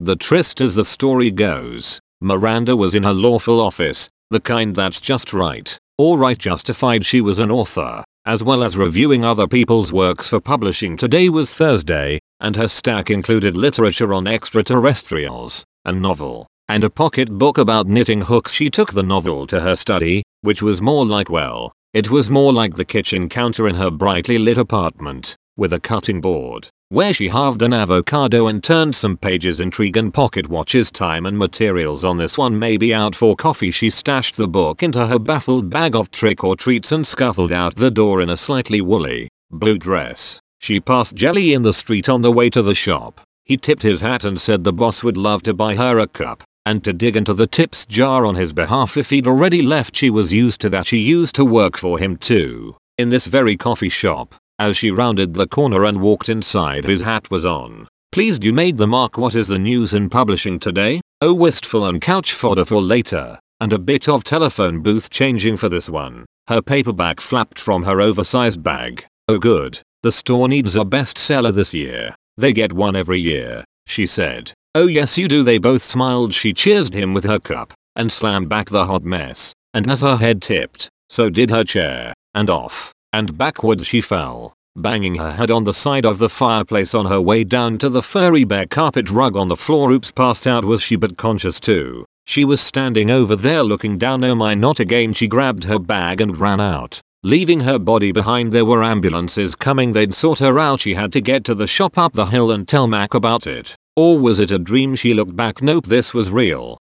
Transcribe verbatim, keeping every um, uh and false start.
The tryst, as the story goes, Miranda was in her lawful office, the kind that's just right, or right justified. She was an author, as well as reviewing other people's works for publishing. Today was Thursday, and her stack included literature on extraterrestrials, a novel, and a pocketbook about knitting hooks. She took the novel to her study, which was more like, well, it was more like the kitchen counter in her brightly lit apartment, with a cutting board, where she halved an avocado and turned some pages. Intrigue and pocket watches. Time and materials on this one may be out for coffee. She stashed the book into her baffled bag of trick or treats and scuffled out the door in a slightly woolly, blue dress. She passed Jelly in the street on the way to the shop. He tipped his hat and said the boss would love to buy her a cup, and to dig into the tips jar on his behalf if he'd already left. She was used to that. She used to work for him too, in this very coffee shop. As she rounded the corner and walked inside, his hat was on. Pleased you made the mark. What is the news in publishing today? Oh, wistful and couch fodder for later, and a bit of telephone booth changing for this one. Her paperback flapped from her oversized bag. Oh good, the store needs a bestseller this year. They get one every year, she said. Oh yes you do. They both smiled. She cheersed him with her cup, and slammed back the hot mess, and as her head tipped, so did her chair, and off, and backwards she fell, banging her head on the side of the fireplace on her way down to the furry bare carpet rug on the floor. Oops, passed out was she, but conscious too. She was standing over there looking down. Oh my, not again. She grabbed her bag and ran out, leaving her body behind. There were ambulances coming. They'd sort her out. She had to get to the shop up the hill and tell Mac about it. Or was it a dream? She looked back. Nope, this was real.